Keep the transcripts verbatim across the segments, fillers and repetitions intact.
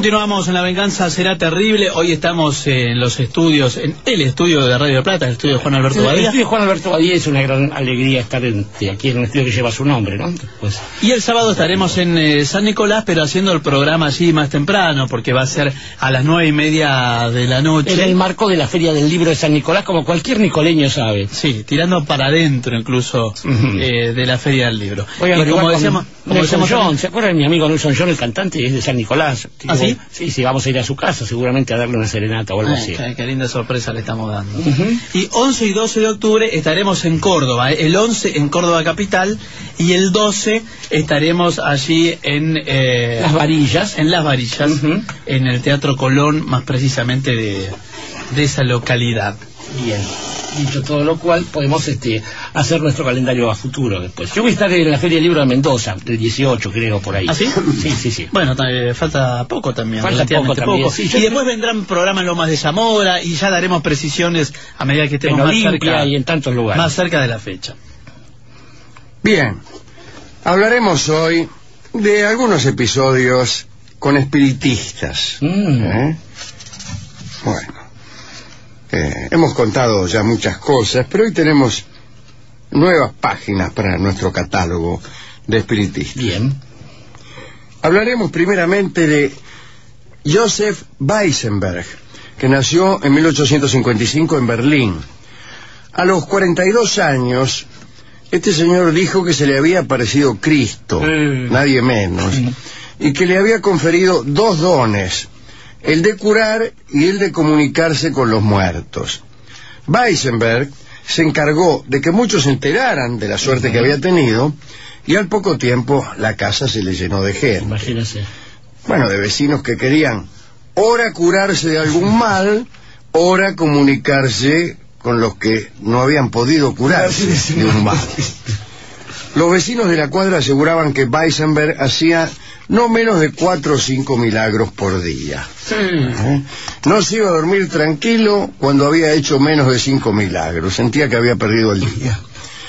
Continuamos en La Venganza Será Terrible. Hoy estamos en los estudios, en el estudio de Radio Plata, el estudio de Juan Alberto Badía. El estudio de Juan Alberto Badía, es una gran alegría estar en, aquí en un estudio que lleva su nombre, ¿no? Pues, y el sábado estaremos en eh, San Nicolás, pero haciendo el programa allí más temprano, porque va a ser a las nueve y media de la noche. En el marco de la Feria del Libro de San Nicolás, como cualquier nicoleño sabe. Sí, tirando para adentro incluso uh-huh. eh, de la Feria del Libro. Oigan, y como decíamos, como decíamos John, ¿se acuerdan de mi amigo Nelson John, el cantante? Es de San Nicolás. ¿Ah, sí? Sí, sí, vamos a ir a su casa seguramente a darle una serenata o algo Ay, así. Qué, qué linda sorpresa le estamos dando. Uh-huh. Y once y doce de octubre estaremos en Córdoba, ¿eh? El once en Córdoba capital y el doce estaremos allí en eh, Las Varillas, en Las Varillas, uh-huh. en el Teatro Colón, más precisamente de, de esa localidad. Bien, dicho todo lo cual, podemos este hacer nuestro calendario a futuro después. Yo voy a estar en la Feria del Libro de Mendoza, del dieciocho, creo, por ahí. ¿Ah, sí? Sí, sí, sí. Bueno, eh, falta poco también. Falta poco también, poco. Sí, y después vendrán programas en Lomas de Zamora y ya daremos precisiones a medida que estemos en más Olimpia cerca, y en tantos lugares. más cerca de la fecha. Bien, hablaremos hoy de algunos episodios con espiritistas. Mm. ¿Eh? Bueno. Eh, hemos contado ya muchas cosas, pero hoy tenemos nuevas páginas para nuestro catálogo de espiritistas. Bien. Hablaremos primeramente de Joseph Weisenberg, que nació en mil ochocientos cincuenta y cinco en Berlín. A los cuarenta y dos años, este señor dijo que se le había aparecido Cristo, mm. nadie menos, mm. y que le había conferido dos dones: el de curar y el de comunicarse con los muertos. Weisenberg se encargó de que muchos se enteraran de la suerte uh-huh. que había tenido, y al poco tiempo la casa se le llenó de gente. Imagínese. Bueno, de vecinos que querían ora curarse de algún mal, ora comunicarse con los que no habían podido curarse de un mal. Los vecinos de la cuadra aseguraban que Weisenberg hacía no menos de cuatro o cinco milagros por día. Sí. ¿Eh? No se iba a dormir tranquilo cuando había hecho menos de cinco milagros. Sentía que había perdido el día.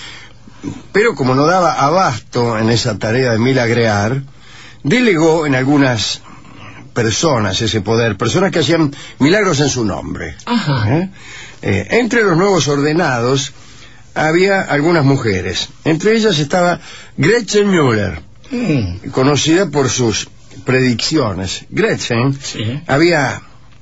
Pero como no daba abasto en esa tarea de milagrear, delegó en algunas personas ese poder, personas que hacían milagros en su nombre. Ajá. ¿Eh? Eh, entre los nuevos ordenados había algunas mujeres. Entre ellas estaba Gretchen Müller, mm. conocida por sus predicciones. Gretchen sí. había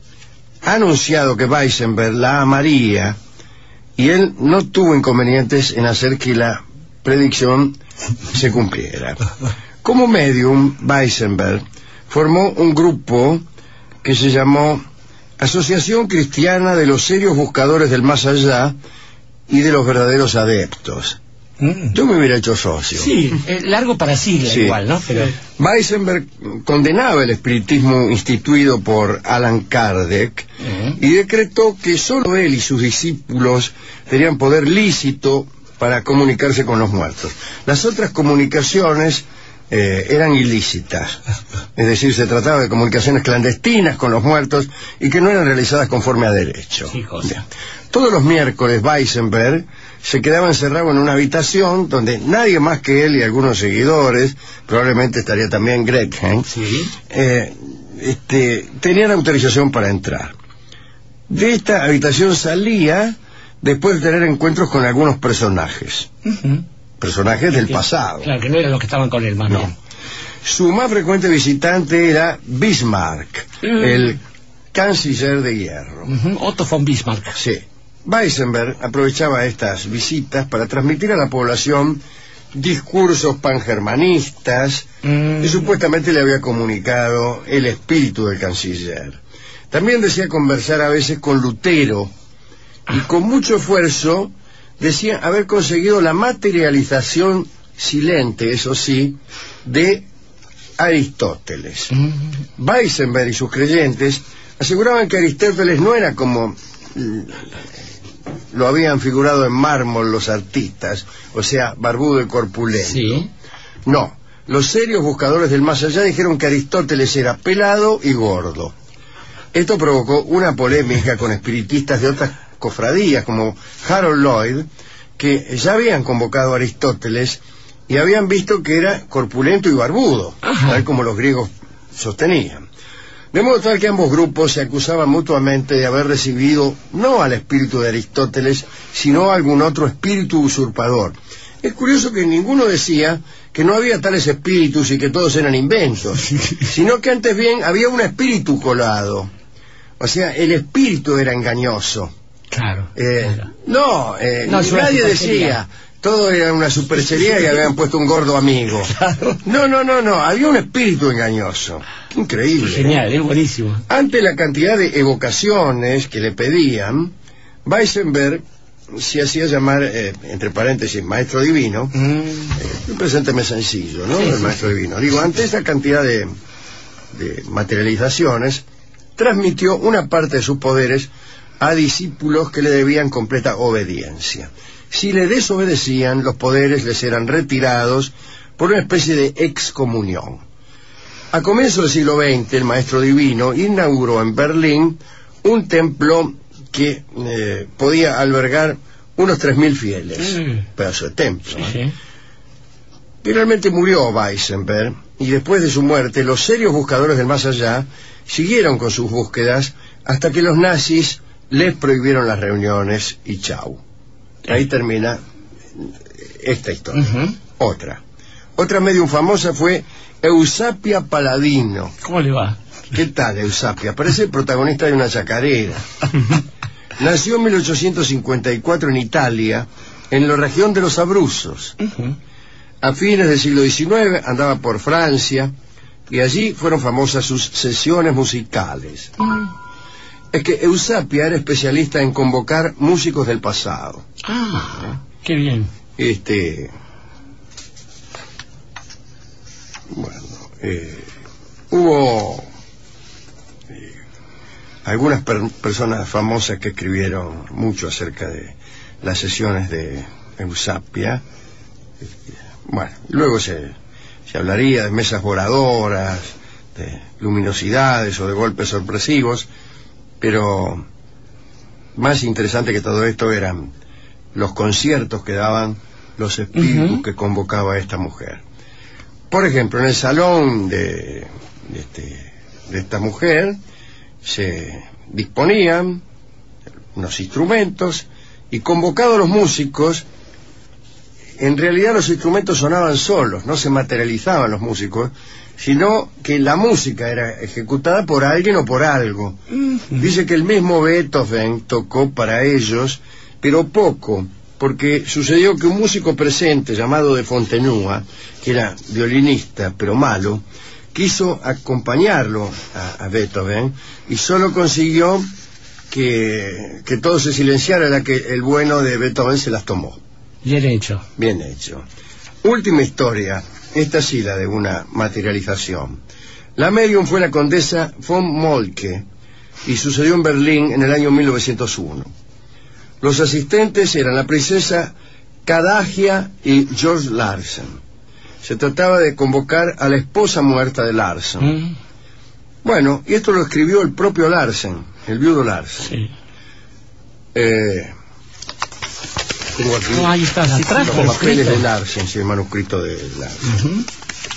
anunciado que Weisenberg la amaría, y él no tuvo inconvenientes en hacer que la predicción se cumpliera. Como medium, Weisenberg formó un grupo que se llamó Asociación Cristiana de los Serios Buscadores del Más Allá y de los Verdaderos Adeptos. Mm. Yo me hubiera hecho socio. Sí, eh, largo para sigla sí. igual, ¿no? Pero... Weisenberg condenaba el espiritismo instituido por Allan Kardec uh-huh. y decretó que solo él y sus discípulos tenían poder lícito para comunicarse con los muertos. Las otras comunicaciones eh, eran ilícitas. Es decir, se trataba de comunicaciones clandestinas con los muertos y que no eran realizadas conforme a derecho. Sí, José. Todos los miércoles Weisenberg se quedaba encerrado en una habitación donde nadie más que él y algunos seguidores, probablemente estaría también Gretchen, ¿sí? eh, este, tenían autorización para entrar. De esta habitación salía después de tener encuentros con algunos personajes. Uh-huh. Personajes del que, pasado. Claro, que no eran los que estaban con él, más no. bien. Su más frecuente visitante era Bismarck, uh-huh. el canciller de hierro. Uh-huh. Otto von Bismarck. Sí. Weisenberg aprovechaba estas visitas para transmitir a la población discursos pangermanistas mm. que supuestamente le había comunicado el espíritu del canciller. También decía conversar a veces con Lutero y con mucho esfuerzo decía haber conseguido la materialización silente, eso sí, de Aristóteles. Mm. Weisenberg y sus creyentes aseguraban que Aristóteles no era como lo habían figurado en mármol los artistas, o sea, barbudo y corpulento. Sí. No, los serios buscadores del más allá dijeron que Aristóteles era pelado y gordo. Esto provocó una polémica con espiritistas de otras cofradías, como Harold Lloyd, que ya habían convocado a Aristóteles y habían visto que era corpulento y barbudo, tal como los griegos sostenían. De modo tal que ambos grupos se acusaban mutuamente de haber recibido no al espíritu de Aristóteles, sino a algún otro espíritu usurpador. Es curioso que ninguno decía que no había tales espíritus y que todos eran inventos, sino que antes bien había un espíritu colado. O sea, el espíritu era engañoso. Claro. Eh, claro. No, eh, no nadie decía, todo era una superchería y habían puesto un gordo amigo. Claro. No, no, no, no, había un espíritu engañoso. Qué increíble. Genial, es buenísimo. Ante la cantidad de evocaciones que le pedían, Weissenberg se hacía llamar, eh, entre paréntesis, maestro divino. Mm. Eh, presénteme sencillo, ¿no? Sí, el sí, maestro sí. divino. Digo, ante esa cantidad de, de materializaciones, transmitió una parte de sus poderes a discípulos que le debían completa obediencia. Si le desobedecían, los poderes les eran retirados por una especie de excomunión. A comienzos del siglo veinte, el maestro divino inauguró en Berlín un templo que eh, podía albergar unos tres mil fieles, mm. pedazo de templo. Sí, ¿eh? sí. Finalmente murió Weissenberg, y después de su muerte, los serios buscadores del más allá siguieron con sus búsquedas hasta que los nazis les prohibieron las reuniones y chau. Ahí termina esta historia. Uh-huh. Otra. Otra medium famosa fue Eusapia Paladino. ¿Cómo le va? ¿Qué tal, Eusapia? Parece el protagonista de una chacarera. Nació en mil ochocientos cincuenta y cuatro en Italia, en la región de los Abruzos. Uh-huh. A fines del siglo diecinueve andaba por Francia, y allí fueron famosas sus sesiones musicales. Uh-huh. Es que Eusapia era especialista en convocar músicos del pasado. Ah, ¿eh? Qué bien. Este... Bueno, eh, hubo eh, algunas per personas famosas que escribieron mucho acerca de las sesiones de Eusapia. Bueno, luego se, se hablaría de mesas voladoras, de luminosidades o de golpes sorpresivos, pero más interesante que todo esto eran los conciertos que daban los espíritus uh-huh. que convocaba esta mujer. Por ejemplo, en el salón de, de, este, de esta mujer se disponían unos instrumentos y, convocados los músicos, en realidad los instrumentos sonaban solos, no se materializaban los músicos, sino que la música era ejecutada por alguien o por algo. Uh-huh. Dice que el mismo Beethoven tocó para ellos, pero poco, porque sucedió que un músico presente llamado de Fontenua, que era violinista pero malo, quiso acompañarlo a, a Beethoven y solo consiguió que, que todo se silenciara, ya que el bueno de Beethoven se las tomó. Bien hecho. Bien hecho. Última historia, esta sí la de una materialización. La medium fue la condesa von Moltke y sucedió en Berlín en el año mil novecientos uno. Los asistentes eran la princesa Cadagia y George Larsen. Se trataba de convocar a la esposa muerta de Larsen. Mm. Bueno, y esto lo escribió el propio Larsen, el viudo Larsen. Sí. Eh, tengo aquí no, ahí está, los atrás, papeles de Larsen, sí, el manuscrito de Larsen. Uh-huh.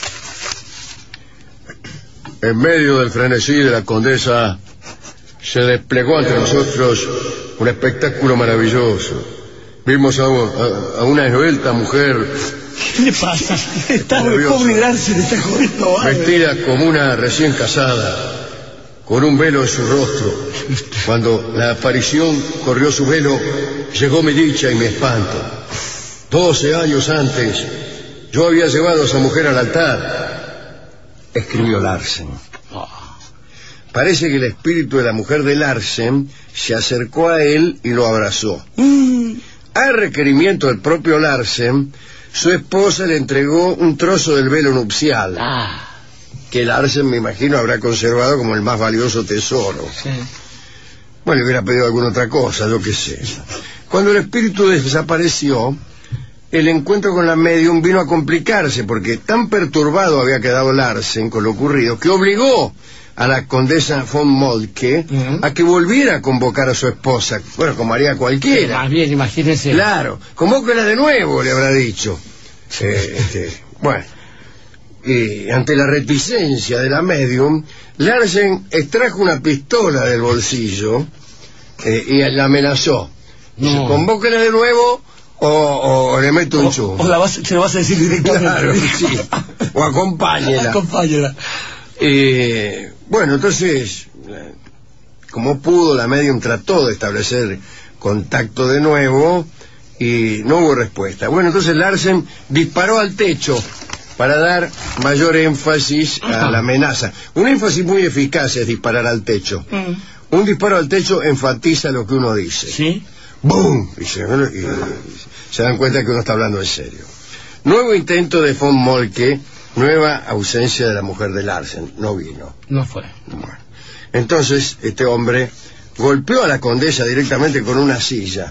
En medio del frenesí de la condesa se desplegó ante nosotros un espectáculo maravilloso. Vimos a, a, a una esbelta mujer. ¿Qué le pasa? Está pobre Larsen, está jodiendo. Vestida como una recién casada, con un velo en su rostro. Cuando la aparición corrió su velo, llegó mi dicha y mi espanto. Doce años antes, yo había llevado a esa mujer al altar, escribió Larsen. Parece que el espíritu de la mujer de Larsen se acercó a él y lo abrazó. Mm. A requerimiento del propio Larsen, su esposa le entregó un trozo del velo nupcial, ah. que Larsen, me imagino, habrá conservado como el más valioso tesoro. Sí. Bueno, le hubiera pedido alguna otra cosa, yo qué sé. Cuando el espíritu desapareció, el encuentro con la medium vino a complicarse, porque tan perturbado había quedado Larsen con lo ocurrido, que obligó a la condesa von Moltke uh-huh. a que volviera a convocar a su esposa, bueno, como haría cualquiera. Más bien, imagínese. Claro, convóquela de nuevo, le habrá dicho. Eh, este, bueno, Y ante la reticencia de la medium, Larsen extrajo una pistola del bolsillo eh, y la amenazó. No. Dice, convóquela de nuevo o, o le meto un chum. O, o la vas, se lo vas a decir directamente. Claro, sí. O acompáñela. Acompáñela. Eh, bueno, entonces, como pudo, la medium trató de establecer contacto de nuevo y no hubo respuesta. Bueno, entonces Larsen disparó al techo para dar mayor énfasis a la amenaza. Un énfasis muy eficaz es disparar al techo. Mm. Un disparo al techo enfatiza lo que uno dice. ¿Sí? ¡Bum! Y se, y se dan cuenta que uno está hablando en serio. Nuevo intento de von Moltke, nueva ausencia de la mujer de Larsen. No vino. No fue. Bueno. Entonces, este hombre golpeó a la condesa directamente con una silla.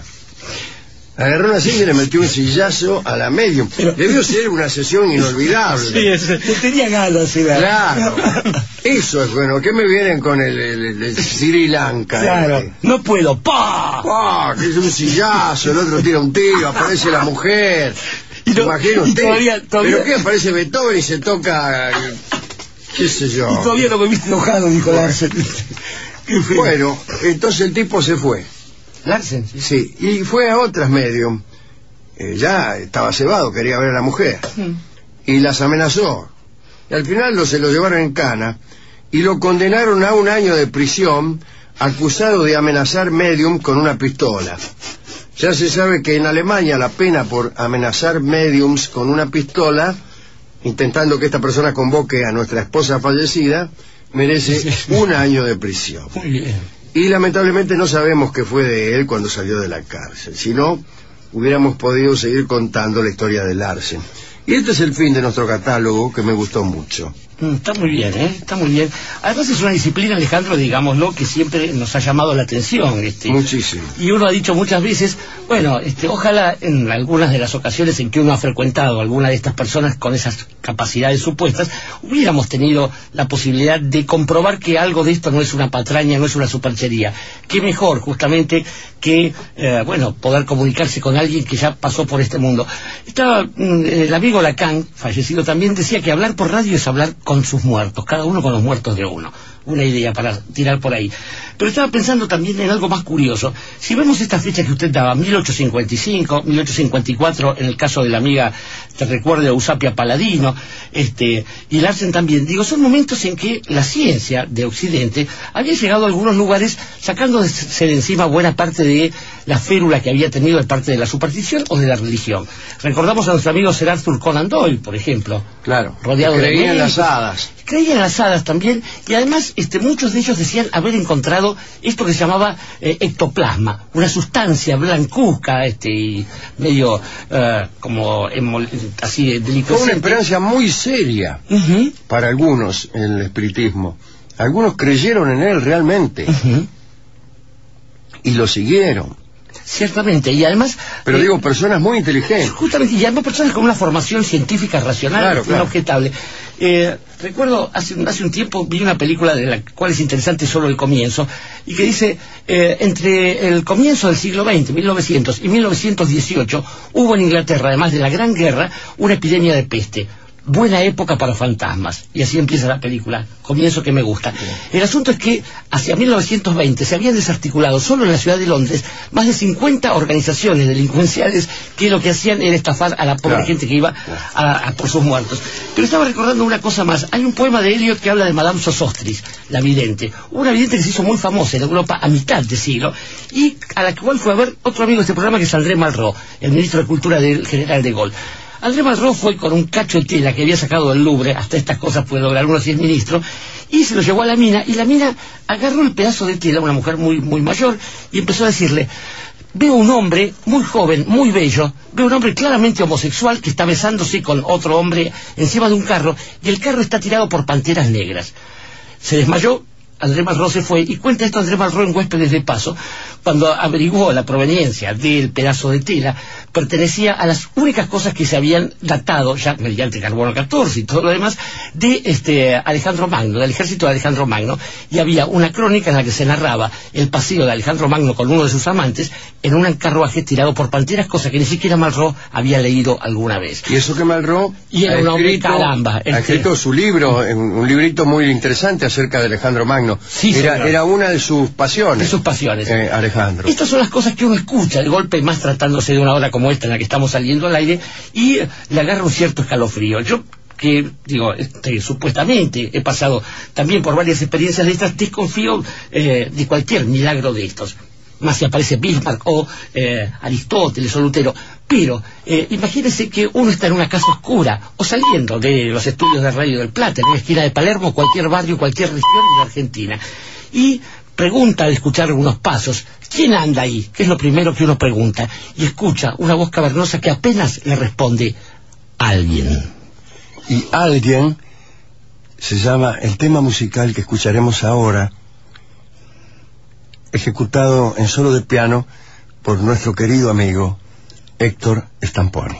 Agarró una silla y le metió un sillazo a la medium. Pero debió ser una sesión inolvidable. Sí, es, tenía ganas, sí, claro. Eso es bueno. ¿Qué me vienen con el, el, el Sri Lanka? Claro. Este? No puedo. ¡Pah! ¡Pah! Que es un sillazo, el otro tira un tiro, aparece la mujer. Y no, imagino usted. Todavía, todavía... ¿Pero qué? Aparece Beethoven y se toca... ¿Qué sé yo? Y todavía no me viste enojado, dijo Larsen. Bueno, entonces el tipo se fue. Larsen, sí. Sí, y fue a otras medium. Eh, ya estaba cebado, quería ver a la mujer. Mm. Y las amenazó. Y al final lo, se lo llevaron en cana y lo condenaron a un año de prisión acusado de amenazar medium con una pistola. Ya se sabe que en Alemania la pena por amenazar mediums con una pistola, intentando que esta persona convoque a nuestra esposa fallecida, merece un año de prisión. Muy bien. Y lamentablemente no sabemos qué fue de él cuando salió de la cárcel. Si no, hubiéramos podido seguir contando la historia de Larsen. Y este es el fin de nuestro catálogo, que me gustó mucho. Mm, está muy bien, ¿eh? Está muy bien. Además es una disciplina, Alejandro, digámoslo, que siempre nos ha llamado la atención. Este, Muchísimo. Y uno ha dicho muchas veces, bueno, este, ojalá en algunas de las ocasiones en que uno ha frecuentado a alguna de estas personas con esas capacidades supuestas, hubiéramos tenido la posibilidad de comprobar que algo de esto no es una patraña, no es una superchería. Qué mejor, justamente, que, eh, bueno, poder comunicarse con alguien que ya pasó por este mundo. Estaba, mm, el amigo Lacan, fallecido también, decía que hablar por radio es hablar con sus muertos, cada uno con los muertos de uno. Una idea para tirar por ahí. Pero estaba pensando también en algo más curioso. Si vemos esta fecha que usted daba, mil ochocientos cincuenta y cinco, mil ochocientos cincuenta y cuatro, en el caso de la amiga, te recuerdo, Eusapia Paladino, este, y Larsen también, digo, son momentos en que la ciencia de Occidente había llegado a algunos lugares sacándose de encima buena parte de la férula que había tenido de parte de la superstición o de la religión. Recordamos a nuestro amigo Sir Arthur Conan Doyle, por ejemplo. Claro. Rodeado de creía en médicos. las hadas. Creía en las hadas también, y además este, muchos de ellos decían haber encontrado esto que se llamaba eh, ectoplasma, una sustancia blancuzca, este, y medio eh, como emol, así delicosamente. Fue una experiencia muy seria uh-huh. para algunos en el espiritismo. Algunos creyeron en él realmente uh-huh. y lo siguieron. Ciertamente, y además... Pero eh, digo, personas muy inteligentes. Justamente, y además personas con una formación científica racional, claro, claro. inobjetable. Eh, recuerdo, hace, hace un tiempo vi una película de la cual es interesante solo el comienzo, y que dice, eh, entre el comienzo del siglo veinte, mil novecientos, y mil novecientos dieciocho, hubo en Inglaterra, además de la Gran Guerra, una epidemia de peste. Buena época para fantasmas. Y así empieza la película. Comienzo que me gusta. El asunto es que hacia mil novecientos veinte se habían desarticulado solo en la ciudad de Londres más de cincuenta organizaciones delincuenciales que lo que hacían era estafar a la pobre claro. gente que iba a, a por sus muertos. Pero estaba recordando una cosa más. Hay un poema de Eliot que habla de Madame Sosostris, la vidente. Una vidente que se hizo muy famosa en Europa a mitad de siglo y a la cual fue a ver otro amigo de este programa que es André Malraux, el ministro de Cultura del general de Gaulle. André Malraux fue con un cacho de tela que había sacado del Louvre, hasta estas cosas puede lograr uno si es ministro, y se lo llevó a la mina, y la mina agarró el pedazo de tela, una mujer muy, muy mayor, y empezó a decirle, veo un hombre muy joven, muy bello, veo un hombre claramente homosexual que está besándose con otro hombre encima de un carro, y el carro está tirado por panteras negras. Se desmayó. André Malraux se fue, y cuenta esto André Malraux en Huéspedes de Paso, cuando averiguó la proveniencia del pedazo de tela, pertenecía a las únicas cosas que se habían datado, ya mediante carbono catorce y todo lo demás, de este Alejandro Magno, del ejército de Alejandro Magno, y había una crónica en la que se narraba el paseo de Alejandro Magno con uno de sus amantes en un carruaje tirado por panteras, cosa que ni siquiera Malraux había leído alguna vez. Y eso que Malraux y era ha, un hombre, escrito, caramba, ha escrito su libro, un, un librito muy interesante acerca de Alejandro Magno. Sí, era, era una de sus pasiones. De sus pasiones. Eh, Alejandro. Estas son las cosas que uno escucha de golpe, más tratándose de una hora como esta en la que estamos saliendo al aire, y le agarra un cierto escalofrío. Yo, que digo, este, supuestamente he pasado también por varias experiencias de estas, desconfío eh, de cualquier milagro de estos. Más si aparece Bismarck o eh, Aristóteles o Lutero. Pero eh, imagínense que uno está en una casa oscura o saliendo de los estudios de Radio del Plata, en una esquina de Palermo, cualquier barrio, cualquier región de Argentina, y pregunta al escuchar algunos pasos, ¿quién anda ahí? Que es lo primero que uno pregunta, y escucha una voz cavernosa que apenas le responde, alguien. Y alguien se llama el tema musical que escucharemos ahora, ejecutado en solo de piano por nuestro querido amigo Héctor Stamponi.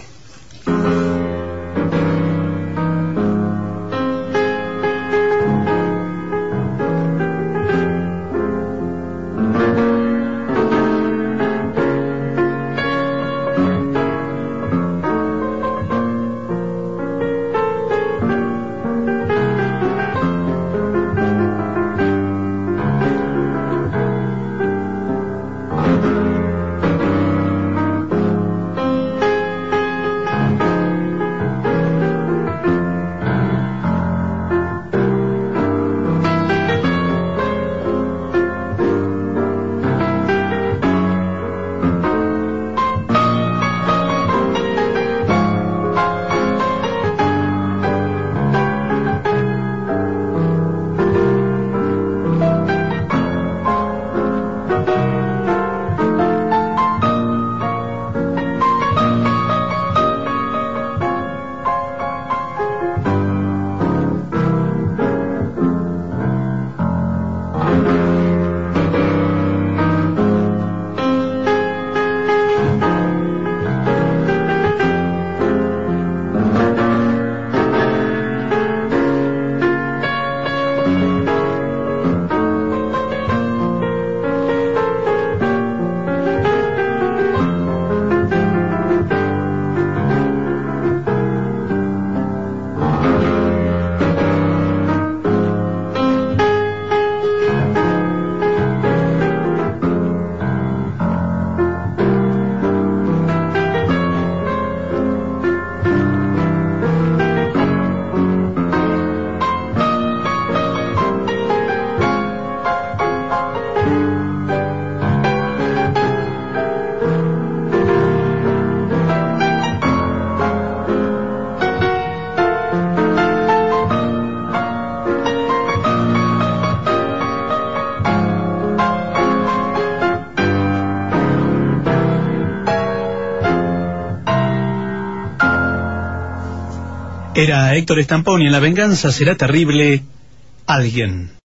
Era Héctor Stamponi en La venganza será terrible, alguien.